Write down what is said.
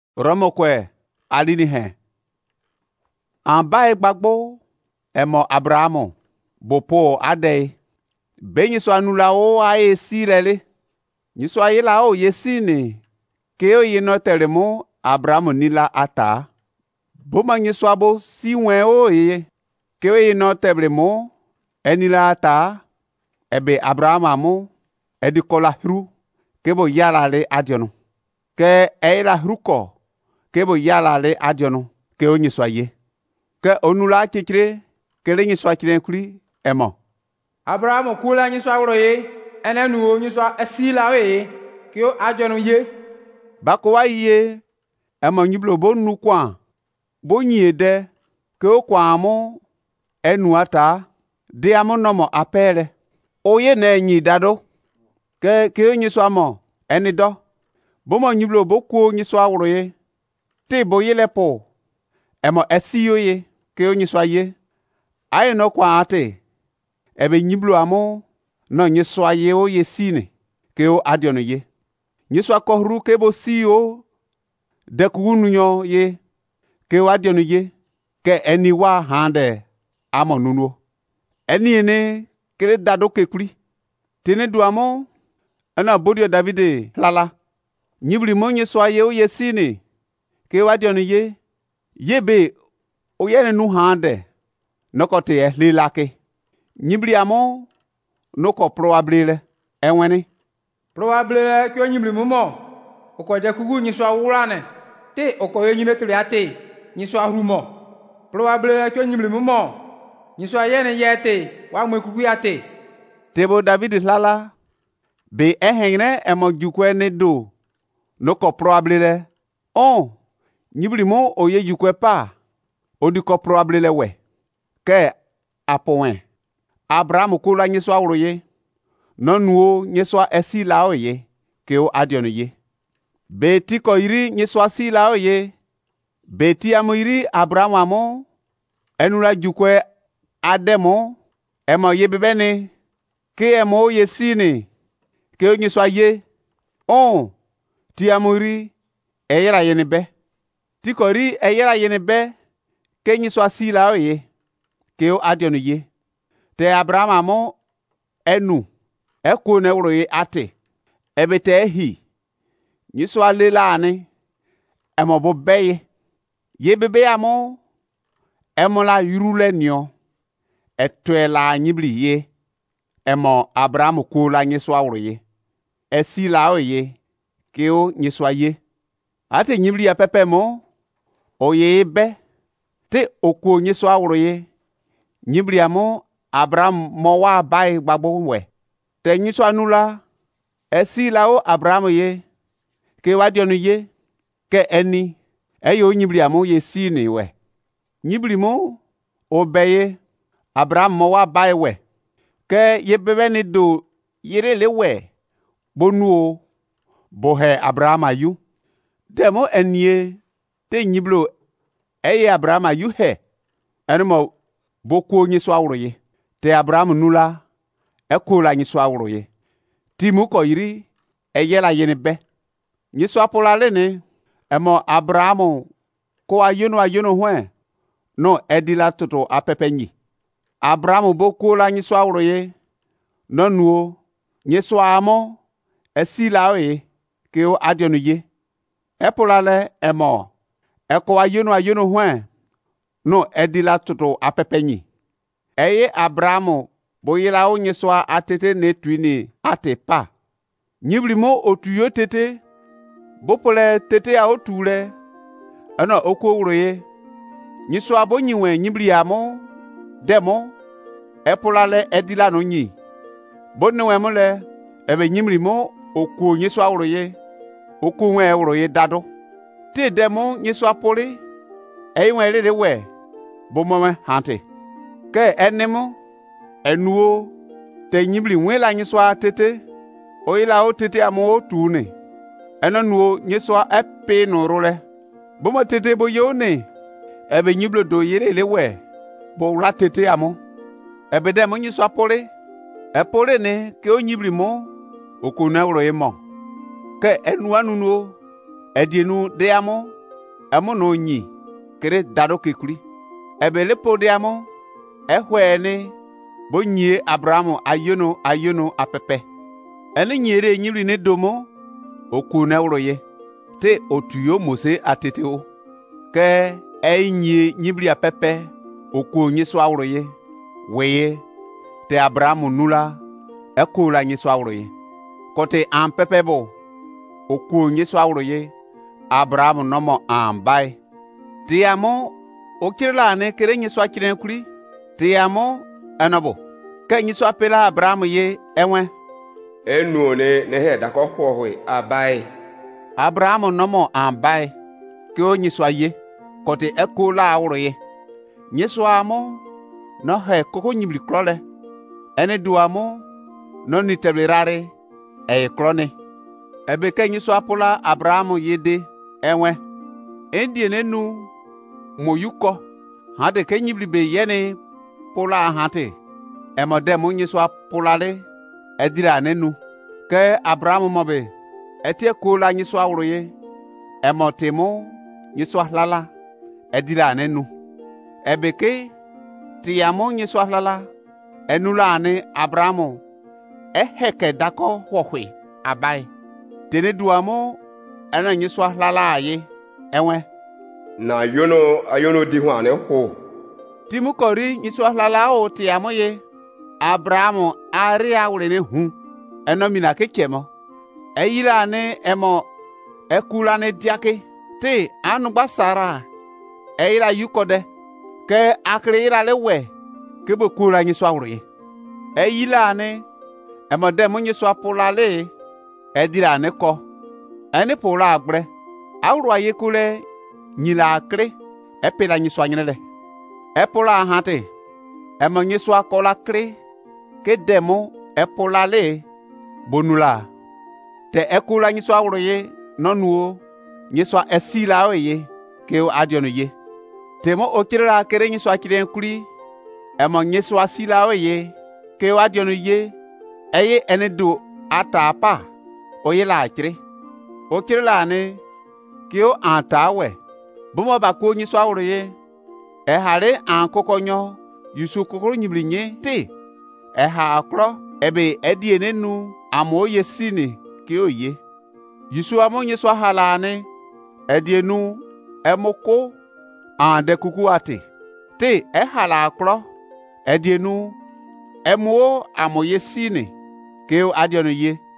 Romokwe alini he. Ambaye gbagbo emo Abrahamu bopo ade. Benyi so anula o aye silele. Nyiso ayela o yesini. Keo yino teremo Abrahamu nila ata. Boma nyiso abo siwen o ye. Keo yino teremo enila ata. Ebe Abrahamu amu edikola hru. Kebo yala le adiono. Ke eila hruko. Kebo yala le adiono. Ke o nyiso aye. Ke onula chichire. Kele nyiso achire kuri emo. Abrahamu kula nyiso awro ye. Ene nuo nyiso esila we. Ke o adiono ye. Bako wa ye. Emo nyiblo bo nu kwa. Bo nyede. Ke o kwa amu. Enu ata. De amu nomo apere. Oye ne nyi dado. Ke o nyiso amo. Eni do. Bomo nyiblo bo kwa nyiso awro ye. Te bo ye lepo. Emo esiyo ye. Ke o nyiso aye. Aye no kwa ate. Ebe nyiblo amu. No nyiso aye o ye sine. Ke o adiono ye. Nyiso akohru ke bo siyo. Dekunu ye. Ke o adiono ye. Ke eni wa hande. Amo nunuo. Eni ene. Kele dado kekuri. Tene duamo. Ena bodio Davide lala. Nyibli mo nyiso aye o ye sine. Ke o adiono ye. Yebe. O yene nu hande. Noko te lilake. Nyibli amo. Noko probable. Enweni. Probable ke o nyibli mumo. Oko je kugu nyiso awurane. Te oko ye nyine tuli ate. Nyiso ahumo. Probable ke o nyibli mumo. Nyiso ayene yete. Wa mwe kugu ate. Tebo David lala. Be ehengre emo jukwe ne do. Noko probable. On. Nyibli mo oye jukwe pa. Odiko probable we. Ke apowen. Abraham kula nyiso awro ye. Nonuo nyiso esi lao ye. Ke o adiono ye. Beti ko iri nyiso asi lao ye. Beti amo iri Abraham amo. Enula jukwe ademo. Emo ye bebene. Ke emo ye sini. Ke o nyiso aye. On. Ti amo iri. Eyera yene be. Ti ko iri eyera yene be. Ke nyiso asi lao ye. Ke o adiono ye. Te Abraham amo. Enu. Eko ne wuro ye ate. Ebe te ehi. Nyiso alela ane. Emo bo beye. Ye bebe amo. Emo la yurule nyo. Etwe la nyibli ye. Emo Abraham ko la nyiso awuro ye. Esi la o ye. Ke o nyiso aye. Ate nyibli ya pepe mo. O ye be. Te oko nyiso awuro ye. Nyibli amo. Abraham mo wa bay gbagbo we. Te nyiso anula. Esi la o Abraham ye. Ke wadiono ye. Ke eni. Eyo nyibli amo ye sini we. Nyibli mo. Obeye. Abraham mo wa bay we. Ke ye bebe ni do. Yere le we. Bonuo. Bohe Abraham ayu. Demo enye. Te nyiblo. Eye Abraham ayu he. Enemo. Boko nyiso awro ye. Te Abraham nula. Eko la nyiso awro ye. Timu ko iri. Eye la yene be. Nyiso apola lene. Emo Abraham. Ko ayono hwen. No edila toto apepe nyi. Abraham boko la nyiso awro ye. Nonuo. Nyiso amo. Esi la ye. Ke o adiono ye. Epola le emo. Eko ayono hwen. No edila toto apepe nyi. Eye Abraham boyela o nyiso atete ne tuini ate pa. Nyibli mo otuyo tete. Bopole tete a otule. Ano oko wuro ye. Nyiso abo nyiwe nyibli amo. Demo. Epola le edila no nyi. Bonnewe mo le. Ebe nyibli mo oko nyiso awuro ye. Oko nwe wuro ye dado. Te demo nyiso apole. Eyiwe lede we. Bomowe hante. Ke enemo. Enuo. Te nyibli nwe la nyiso atete. Oyela o tete amo o tune. Eno nuo nyiso epe no role. Bomo tete bo yone. Ebe nyiblo do yere le we. Bo la tete amo. Ebe demo nyiso apole. Epole ne ke o nyibli mo. Okuna wuro ye mo. Ke enu anunuo. Edienu de amo. emu no nyi kere dado kekuli ebe le podiamo ehweni bo nyie Abrahamu ayono apepe ene nyere nyibri ne domo oku na wroye te otuyo Mose ateteo ke nyie nyibri apepe oku nyiso awroye weye te Abrahamu nula eku la nyiso awroye kote an pepe bo oku nyiso awroye Abrahamu nomo an bai tiamo okirla ne kere nyiso akiren kuli tiamo enobo ke nyiso apela Abrahamu ye enwe enu ne he da ko hwe abai Abrahamu nomo an bai ke o nyiso aye kote eku la awroye nyiso amo no he koko nyibri klole ene duamo no ni teblerare klone ebe ke nyiso apula Abrahamu yede enwe endie nenu moyuko hade ke nyibri be yene pula hate emode mo nyiso apula le edira nenu ke Abrahamu mobe etie kula nyiso awroye emotemo nyiso lala edira nenu ebe ke tiamo nyiso lala enula ane Abrahamu eheke dako hwohwe abai tene duamo ena nyiso lala aye enwe na ayono di ho ane ho timu kori nyiso lala o tiamo ye Abrahamu ari awre ne hu eno mina kekemo eyira ne emo ekula ne diake te anu gbasara eyira yukode ke akre ira lewe ke bo kula nyiso awre eyila ne emo de mo nyiso apula le edira ne ko eni pula agbre awro aye kule nyila akre epela nyiso anyele epula hate emo nyiso akola kre ke demo epula le bonula te ekula nyiso awroye nonuo nyiso esila oye ke adiono ye temo okirira kere nyiso akiren kuri emo nyiso asila oye ke adiono ye eye enedo atapa oye la akire okirila ne ke o antawe bomo bako nyiso awroye hare ankokonyo yusu kokoro nyibrinye te ha akro ebe edie nenu amoye sini ke oye yusu amonye so halane edienu emoko ande kuku ate te hala akro edienu emo amoye sini ke adiono ye